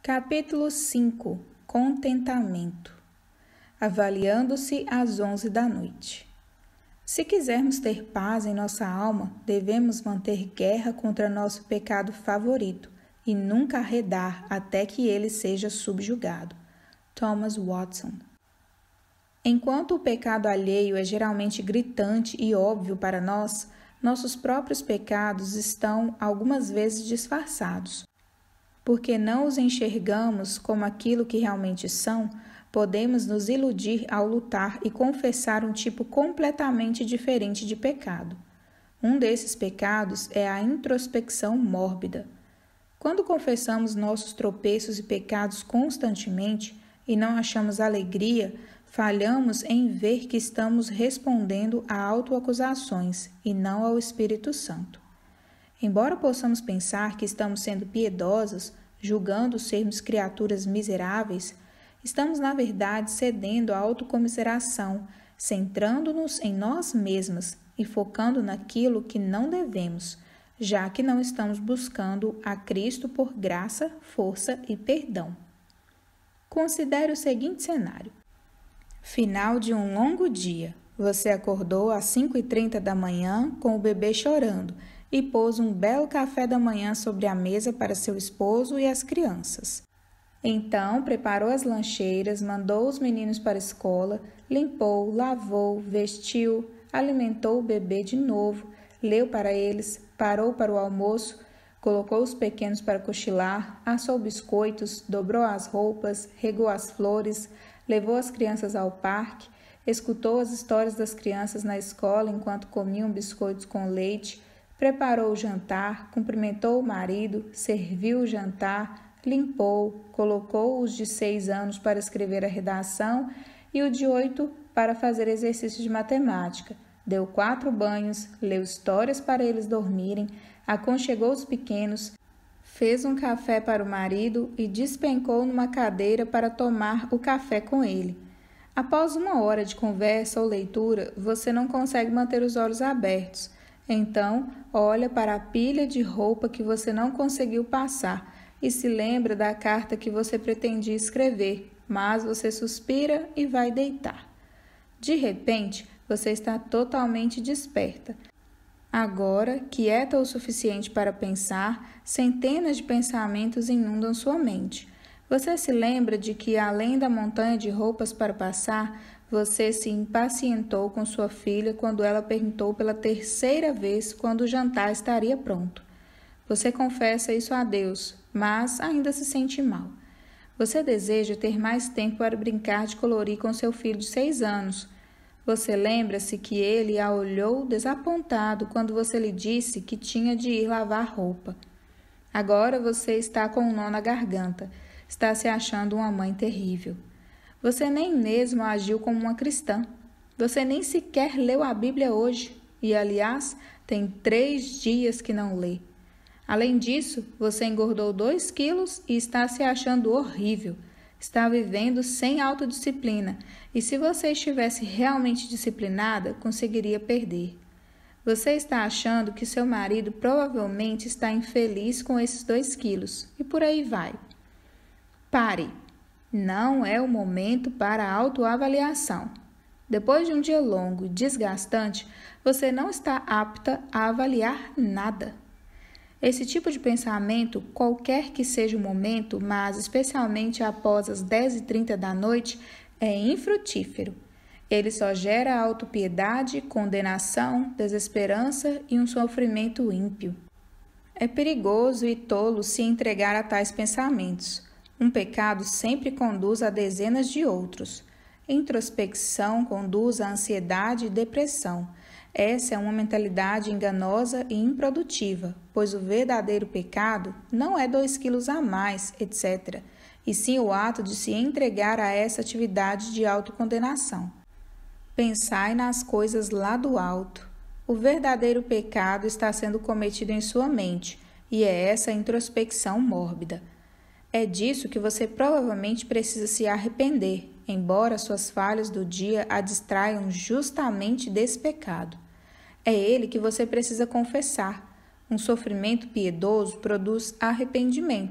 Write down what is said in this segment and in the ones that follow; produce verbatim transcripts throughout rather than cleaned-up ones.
Capítulo cinco. Contentamento. Avaliando-se às onze da noite. Se quisermos ter paz em nossa alma, devemos manter guerra contra nosso pecado favorito e nunca arredar até que ele seja subjugado. Thomas Watson. Enquanto o pecado alheio é geralmente gritante e óbvio para nós, nossos próprios pecados estão algumas vezes disfarçados. Porque não os enxergamos como aquilo que realmente são, podemos nos iludir ao lutar e confessar um tipo completamente diferente de pecado. Um desses pecados é a introspecção mórbida. Quando confessamos nossos tropeços e pecados constantemente e não achamos alegria, falhamos em ver que estamos respondendo a autoacusações e não ao Espírito Santo. Embora possamos pensar que estamos sendo piedosos, julgando sermos criaturas miseráveis, estamos na verdade cedendo à autocomiseração, centrando-nos em nós mesmas e focando naquilo que não devemos, já que não estamos buscando a Cristo por graça, força e perdão. Considere o seguinte cenário. Final de um longo dia. Você acordou às cinco e trinta da manhã com o bebê chorando e pôs um belo café da manhã sobre a mesa para seu esposo e as crianças. Então, preparou as lancheiras, mandou os meninos para a escola, limpou, lavou, vestiu, alimentou o bebê de novo, leu para eles, parou para o almoço, colocou os pequenos para cochilar, assou biscoitos, dobrou as roupas, regou as flores, levou as crianças ao parque, escutou as histórias das crianças na escola enquanto comiam biscoitos com leite, preparou o jantar, cumprimentou o marido, serviu o jantar, limpou, colocou os de seis anos para escrever a redação e o de oito para fazer exercício de matemática, deu quatro banhos, leu histórias para eles dormirem, aconchegou os pequenos, fez um café para o marido e despencou numa cadeira para tomar o café com ele. Após uma hora de conversa ou leitura, você não consegue manter os olhos abertos. Então, olha para a pilha de roupa que você não conseguiu passar e se lembra da carta que você pretendia escrever, mas você suspira e vai deitar. De repente, você está totalmente desperta. Agora, quieta o suficiente para pensar, centenas de pensamentos inundam sua mente. Você se lembra de que, além da montanha de roupas para passar, você se impacientou com sua filha quando ela perguntou pela terceira vez quando o jantar estaria pronto. Você confessa isso a Deus, mas ainda se sente mal. Você deseja ter mais tempo para brincar de colorir com seu filho de seis anos. Você lembra-se que ele a olhou desapontado quando você lhe disse que tinha de ir lavar roupa. Agora você está com um nó na garganta, está se achando uma mãe terrível. Você nem mesmo agiu como uma cristã. Você nem sequer leu a Bíblia hoje e, aliás, tem três dias que não lê. Além disso, você engordou dois quilos e está se achando horrível. Está vivendo sem autodisciplina e, se você estivesse realmente disciplinada, conseguiria perder. Você está achando que seu marido provavelmente está infeliz com esses dois quilos e por aí vai. Pare! Não é o momento para a autoavaliação. Depois de um dia longo e desgastante, você não está apta a avaliar nada. Esse tipo de pensamento, qualquer que seja o momento, mas especialmente após as dez e trinta da noite, é infrutífero. Ele só gera autopiedade, condenação, desesperança e um sofrimento ímpio. É perigoso e tolo se entregar a tais pensamentos. Um pecado sempre conduz a dezenas de outros. Introspecção conduz à ansiedade e depressão. Essa é uma mentalidade enganosa e improdutiva, pois o verdadeiro pecado não é dois quilos a mais, etcétera, e sim o ato de se entregar a essa atividade de autocondenação. Pensai nas coisas lá do alto. O verdadeiro pecado está sendo cometido em sua mente, e é essa introspecção mórbida. É disso que você provavelmente precisa se arrepender, embora suas falhas do dia a distraiam justamente desse pecado. É ele que você precisa confessar. Um sofrimento piedoso produz arrependimento,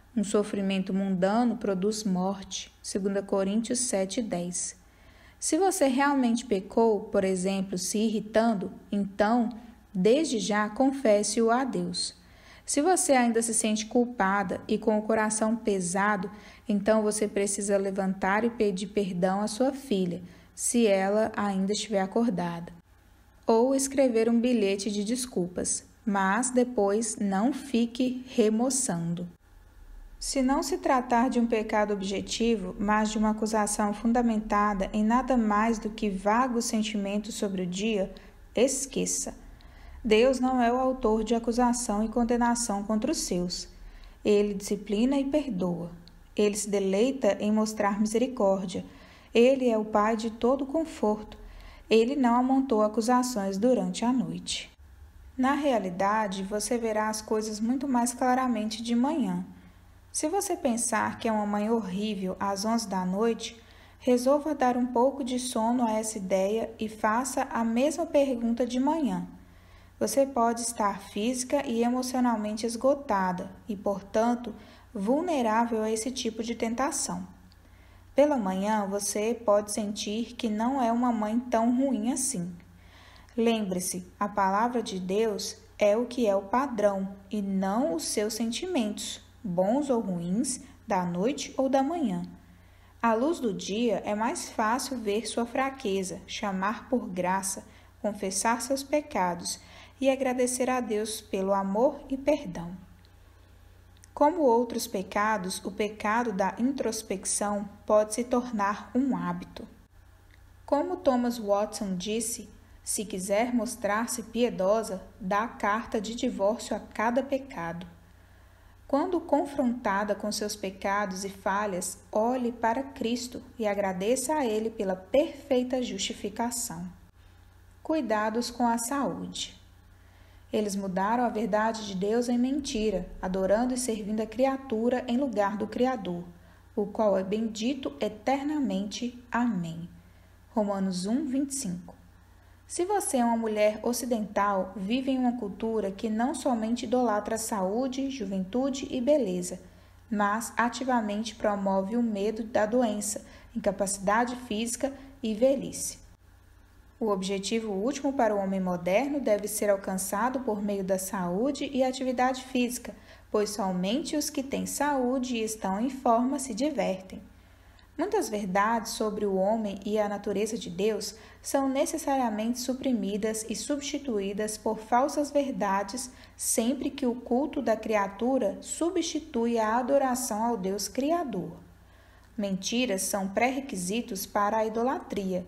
Um sofrimento mundano produz morte, dois Coríntios sete, dez. Se você realmente pecou, por exemplo, se irritando, então, desde já, confesse-o a Deus. Se você ainda se sente culpada e com o coração pesado, então você precisa levantar e pedir perdão à sua filha, se ela ainda estiver acordada. Ou escrever um bilhete de desculpas, mas depois não fique remoçando. Se não se tratar de um pecado objetivo, mas de uma acusação fundamentada em nada mais do que vagos sentimentos sobre o dia, esqueça. Deus não é o autor de acusação e condenação contra os seus. Ele disciplina e perdoa. Ele se deleita em mostrar misericórdia. Ele é o Pai de todo conforto. Ele não amontou acusações durante a noite. Na realidade, você verá as coisas muito mais claramente de manhã. Se você pensar que é uma manhã horrível às onze da noite, resolva dar um pouco de sono a essa ideia e faça a mesma pergunta de manhã. Você pode estar física e emocionalmente esgotada e, portanto, vulnerável a esse tipo de tentação. Pela manhã, você pode sentir que não é uma mãe tão ruim assim. Lembre-se, a palavra de Deus é o que é o padrão e não os seus sentimentos, bons ou ruins, da noite ou da manhã. À luz do dia, é mais fácil ver sua fraqueza, chamar por graça, confessar seus pecados e agradecer a Deus pelo amor e perdão. Como outros pecados, o pecado da introspecção pode se tornar um hábito. Como Thomas Watson disse, se quiser mostrar-se piedosa, dá carta de divórcio a cada pecado. Quando confrontada com seus pecados e falhas, olhe para Cristo e agradeça a Ele pela perfeita justificação. Cuidados com a saúde. Eles mudaram a verdade de Deus em mentira, adorando e servindo a criatura em lugar do Criador, o qual é bendito eternamente. Amém. Romanos um, vinte e cinco. Se você é uma mulher ocidental, vive em uma cultura que não somente idolatra a saúde, juventude e beleza, mas ativamente promove o medo da doença, incapacidade física e velhice. O objetivo último para o homem moderno deve ser alcançado por meio da saúde e atividade física, pois somente os que têm saúde e estão em forma se divertem. Muitas verdades sobre o homem e a natureza de Deus são necessariamente suprimidas e substituídas por falsas verdades sempre que o culto da criatura substitui a adoração ao Deus Criador. Mentiras são pré-requisitos para a idolatria.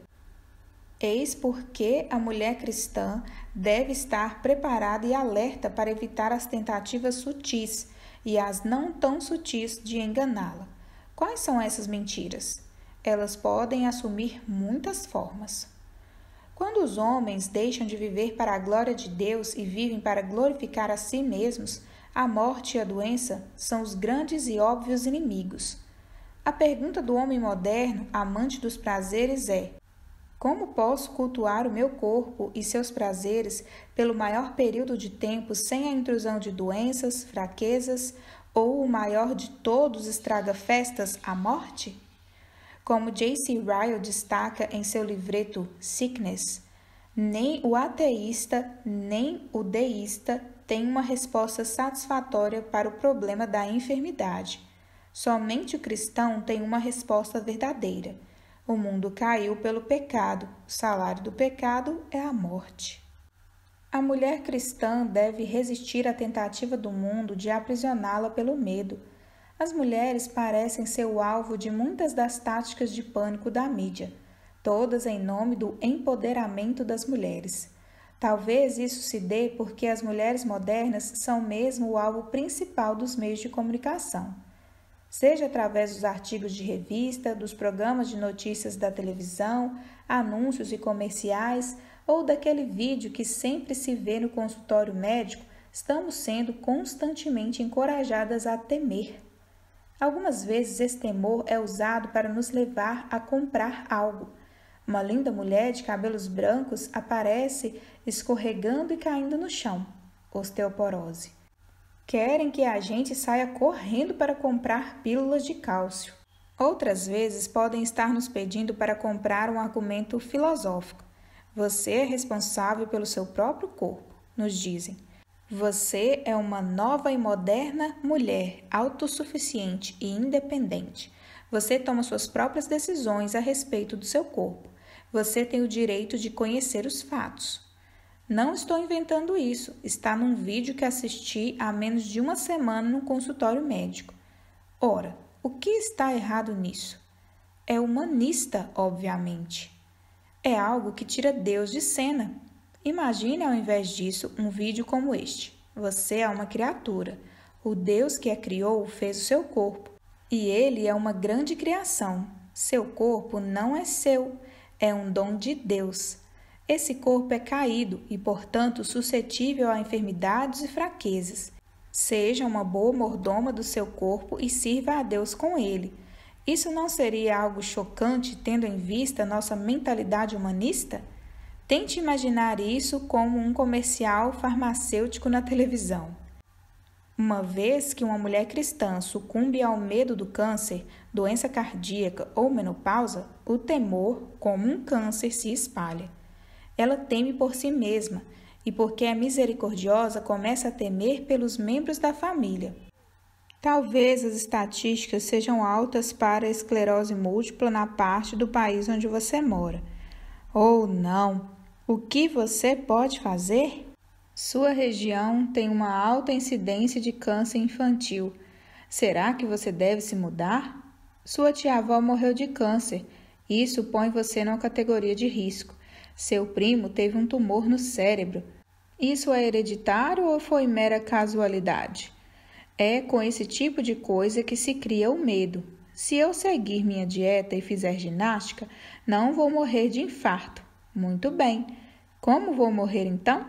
Eis porque a mulher cristã deve estar preparada e alerta para evitar as tentativas sutis e as não tão sutis de enganá-la. Quais são essas mentiras? Elas podem assumir muitas formas. Quando os homens deixam de viver para a glória de Deus e vivem para glorificar a si mesmos, a morte e a doença são os grandes e óbvios inimigos. A pergunta do homem moderno, amante dos prazeres, é: como posso cultuar o meu corpo e seus prazeres pelo maior período de tempo sem a intrusão de doenças, fraquezas ou o maior de todos estraga-festas, a morte? Como J C Ryle destaca em seu livreto Sickness, nem o ateísta nem o deísta tem uma resposta satisfatória para o problema da enfermidade. Somente o cristão tem uma resposta verdadeira. O mundo caiu pelo pecado, o salário do pecado é a morte. A mulher cristã deve resistir à tentativa do mundo de aprisioná-la pelo medo. As mulheres parecem ser o alvo de muitas das táticas de pânico da mídia, todas em nome do empoderamento das mulheres. Talvez isso se dê porque as mulheres modernas são mesmo o alvo principal dos meios de comunicação. Seja através dos artigos de revista, dos programas de notícias da televisão, anúncios e comerciais, ou daquele vídeo que sempre se vê no consultório médico, estamos sendo constantemente encorajadas a temer. Algumas vezes esse temor é usado para nos levar a comprar algo. Uma linda mulher de cabelos brancos aparece escorregando e caindo no chão. Osteoporose. Querem que a gente saia correndo para comprar pílulas de cálcio. Outras vezes podem estar nos pedindo para comprar um argumento filosófico. Você é responsável pelo seu próprio corpo, nos dizem. Você é uma nova e moderna mulher, autossuficiente e independente. Você toma suas próprias decisões a respeito do seu corpo. Você tem o direito de conhecer os fatos. Não estou inventando isso, está num vídeo que assisti há menos de uma semana no consultório médico. Ora, o que está errado nisso? É humanista, obviamente. É algo que tira Deus de cena. Imagine, ao invés disso, um vídeo como este. Você é uma criatura. O Deus que a criou fez o seu corpo. E ele é uma grande criação. Seu corpo não é seu, é um dom de Deus. Esse corpo é caído e, portanto, suscetível a enfermidades e fraquezas. Seja uma boa mordoma do seu corpo e sirva a Deus com ele. Isso não seria algo chocante, tendo em vista nossa mentalidade humanista? Tente imaginar isso como um comercial farmacêutico na televisão. Uma vez que uma mulher cristã sucumbe ao medo do câncer, doença cardíaca ou menopausa, o temor, como um câncer, se espalha. Ela teme por si mesma e, porque é misericordiosa, começa a temer pelos membros da família. Talvez as estatísticas sejam altas para a esclerose múltipla na parte do país onde você mora. Ou não, o que você pode fazer? Sua região tem uma alta incidência de câncer infantil. Será que você deve se mudar? Sua tia-avó morreu de câncer. Isso põe você numa categoria de risco. Seu primo teve um tumor no cérebro. Isso é hereditário ou foi mera casualidade? É com esse tipo de coisa que se cria o medo. Se eu seguir minha dieta e fizer ginástica, não vou morrer de infarto. Muito bem. Como vou morrer então?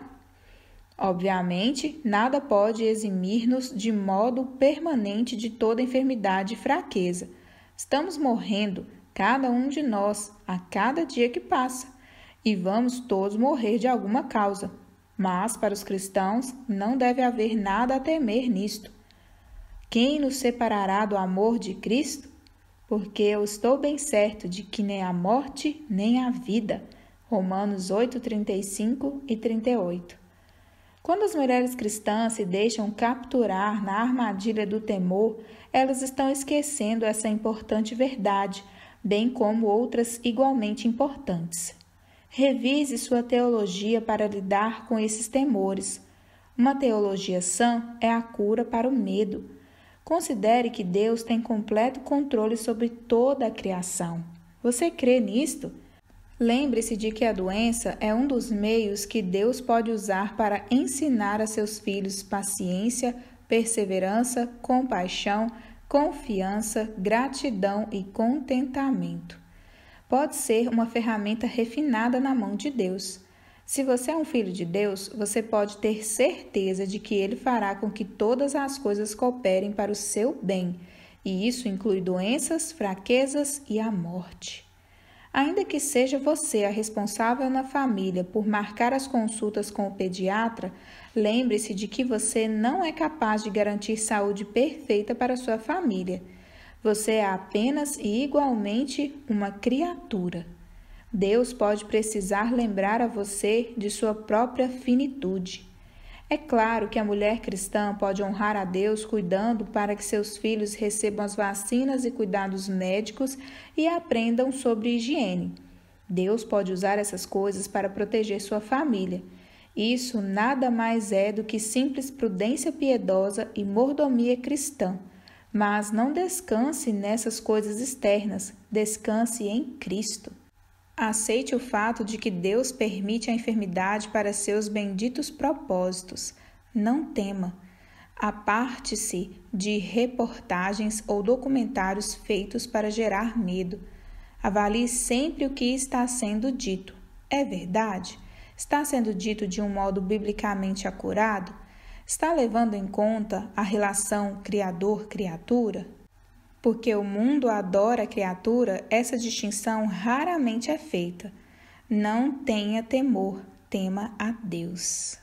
Obviamente, nada pode eximir-nos de modo permanente de toda enfermidade e fraqueza. Estamos morrendo, cada um de nós, a cada dia que passa. E vamos todos morrer de alguma causa. Mas, para os cristãos, não deve haver nada a temer nisto. Quem nos separará do amor de Cristo? Porque eu estou bem certo de que nem a morte, nem a vida. Romanos oito, trinta e cinco e trinta e oito. Quando as mulheres cristãs se deixam capturar na armadilha do temor, elas estão esquecendo essa importante verdade, bem como outras igualmente importantes. Revise sua teologia para lidar com esses temores. Uma teologia sã é a cura para o medo. Considere que Deus tem completo controle sobre toda a criação. Você crê nisto? Lembre-se de que a doença é um dos meios que Deus pode usar para ensinar a seus filhos paciência, perseverança, compaixão, confiança, gratidão e contentamento. Pode ser uma ferramenta refinada na mão de Deus. Se você é um filho de Deus, você pode ter certeza de que Ele fará com que todas as coisas cooperem para o seu bem, e isso inclui doenças, fraquezas e a morte. Ainda que seja você a responsável na família por marcar as consultas com o pediatra, lembre-se de que você não é capaz de garantir saúde perfeita para sua família. Você é apenas e igualmente uma criatura. Deus pode precisar lembrar a você de sua própria finitude. É claro que a mulher cristã pode honrar a Deus cuidando para que seus filhos recebam as vacinas e cuidados médicos e aprendam sobre higiene. Deus pode usar essas coisas para proteger sua família. Isso nada mais é do que simples prudência piedosa e mordomia cristã. Mas não descanse nessas coisas externas, descanse em Cristo. Aceite o fato de que Deus permite a enfermidade para seus benditos propósitos. Não tema. Aparte-se de reportagens ou documentários feitos para gerar medo. Avalie sempre o que está sendo dito. É verdade? Está sendo dito de um modo biblicamente acurado? Está levando em conta a relação criador-criatura? Porque o mundo adora a criatura, essa distinção raramente é feita. Não tenha temor, tema a Deus.